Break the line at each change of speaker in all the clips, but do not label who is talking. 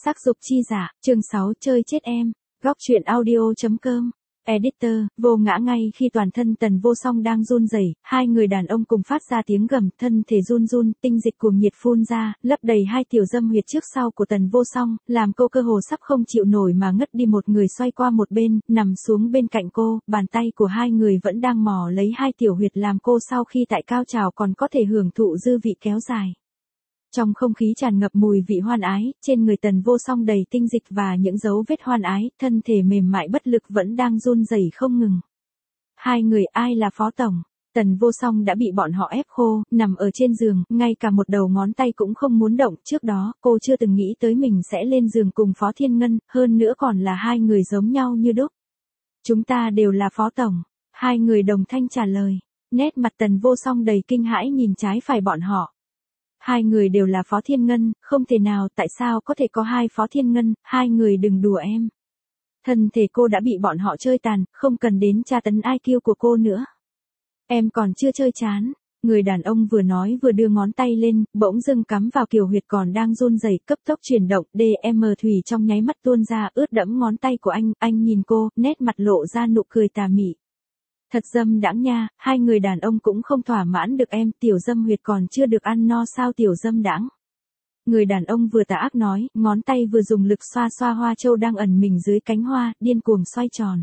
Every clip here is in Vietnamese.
Sắc dục chi giả, chương 6 chơi chết em, góc truyện audio.com. Editor, vô ngã ngay khi toàn thân Tần Vô Song đang run rẩy, hai người đàn ông cùng phát ra tiếng gầm, thân thể run run, tinh dịch cuồng nhiệt phun ra, lấp đầy hai tiểu dâm huyệt trước sau của Tần Vô Song, làm cô cơ hồ sắp không chịu nổi mà ngất đi. Một người xoay qua một bên, nằm xuống bên cạnh cô, bàn tay của hai người vẫn đang mò lấy hai tiểu huyệt làm cô sau khi tại cao trào còn có thể hưởng thụ dư vị kéo dài. Trong không khí tràn ngập mùi vị hoan ái, trên người Tần Vô Song đầy tinh dịch và những dấu vết hoan ái, thân thể mềm mại bất lực vẫn đang run rẩy không ngừng. Hai người ai là Phó Tổng? Tần Vô Song đã bị bọn họ ép khô, nằm ở trên giường, ngay cả một đầu ngón tay cũng không muốn động. Trước đó, cô chưa từng nghĩ tới mình sẽ lên giường cùng Phó Thiên Ngân, hơn nữa còn là hai người giống nhau như đúc. Chúng ta đều là Phó Tổng. Hai người đồng thanh trả lời. Nét mặt Tần Vô Song đầy kinh hãi nhìn trái phải bọn họ. Hai người đều là Phó Thiên Ngân, không thể nào, tại sao có thể có hai Phó Thiên Ngân, hai người đừng đùa em. Thân thể cô đã bị bọn họ chơi tàn, không cần đến tra tấn IQ của cô nữa. Em còn chưa chơi chán. Người đàn ông vừa nói vừa đưa ngón tay lên, bỗng dưng cắm vào kiều huyệt còn đang run rẩy, cấp tốc chuyển động, DM thủy trong nháy mắt tuôn ra, ướt đẫm ngón tay của anh nhìn cô, nét mặt lộ ra nụ cười tà mị. Thật dâm đãng nha, hai người đàn ông cũng không thỏa mãn được em, tiểu dâm huyệt còn chưa được ăn no sao tiểu dâm đãng. Người đàn ông vừa tà ác nói, ngón tay vừa dùng lực xoa xoa hoa châu đang ẩn mình dưới cánh hoa, điên cuồng xoay tròn.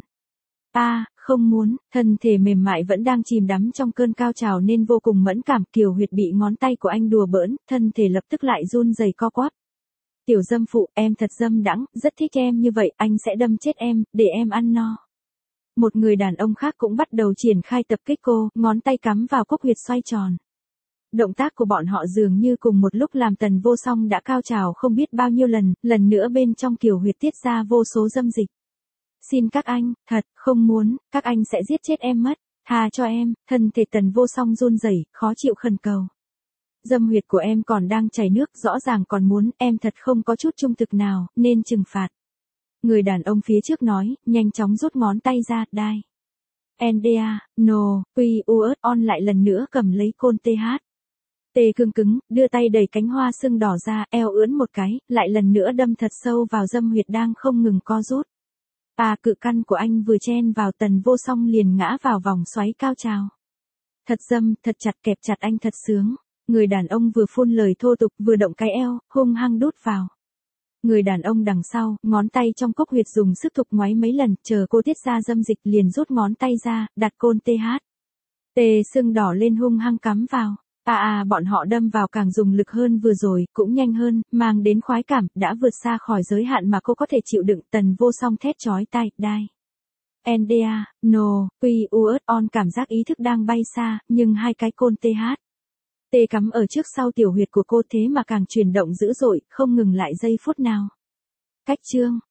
Không muốn, thân thể mềm mại vẫn đang chìm đắm trong cơn cao trào nên vô cùng mẫn cảm, kiều huyệt bị ngón tay của anh đùa bỡn, thân thể lập tức lại run rẩy co quắp. Tiểu dâm phụ, em thật dâm đãng, rất thích em như vậy, anh sẽ đâm chết em, để em ăn no. Một người đàn ông khác cũng bắt đầu triển khai tập kích cô, ngón tay cắm vào cốc huyệt xoay tròn. Động tác của bọn họ dường như cùng một lúc làm Tần Vô Song đã cao trào không biết bao nhiêu lần nữa bên trong kiều huyệt tiết ra vô số dâm dịch. Xin các anh, thật, không muốn, các anh sẽ giết chết em mất, tha cho em, thân thể Tần Vô Song run rẩy, khó chịu khẩn cầu. Dâm huyệt của em còn đang chảy nước, rõ ràng còn muốn, em thật không có chút trung thực nào, nên trừng phạt. Người đàn ông phía trước nói, nhanh chóng rút ngón tay ra, đai. NDA, no, QUS on lại lần nữa cầm lấy côn TH. T cương cứng, đưa tay đẩy cánh hoa sưng đỏ ra, eo ưỡn một cái, lại lần nữa đâm thật sâu vào dâm huyệt đang không ngừng co rút. Cự căn của anh vừa chen vào Tần Vô Song liền ngã vào vòng xoáy cao trào. Thật dâm, thật chặt, kẹp chặt anh thật sướng. Người đàn ông vừa phun lời thô tục vừa động cái eo, hung hăng đút vào. Người đàn ông đằng sau, ngón tay trong cốc huyệt dùng sức thục ngoáy mấy lần, chờ cô tiết ra dâm dịch liền rút ngón tay ra, đặt côn TH. T sưng đỏ lên hung hăng cắm vào. Bọn họ đâm vào càng dùng lực hơn vừa rồi, cũng nhanh hơn, mang đến khoái cảm, đã vượt xa khỏi giới hạn mà cô có thể chịu đựng. Tần Vô Song thét chói tai, đai. NDA, no, QUS on cảm giác ý thức đang bay xa, nhưng hai cái côn TH. T cắm ở trước sau tiểu huyệt của cô thế mà càng chuyển động dữ dội, không ngừng lại giây phút nào. Cách chương.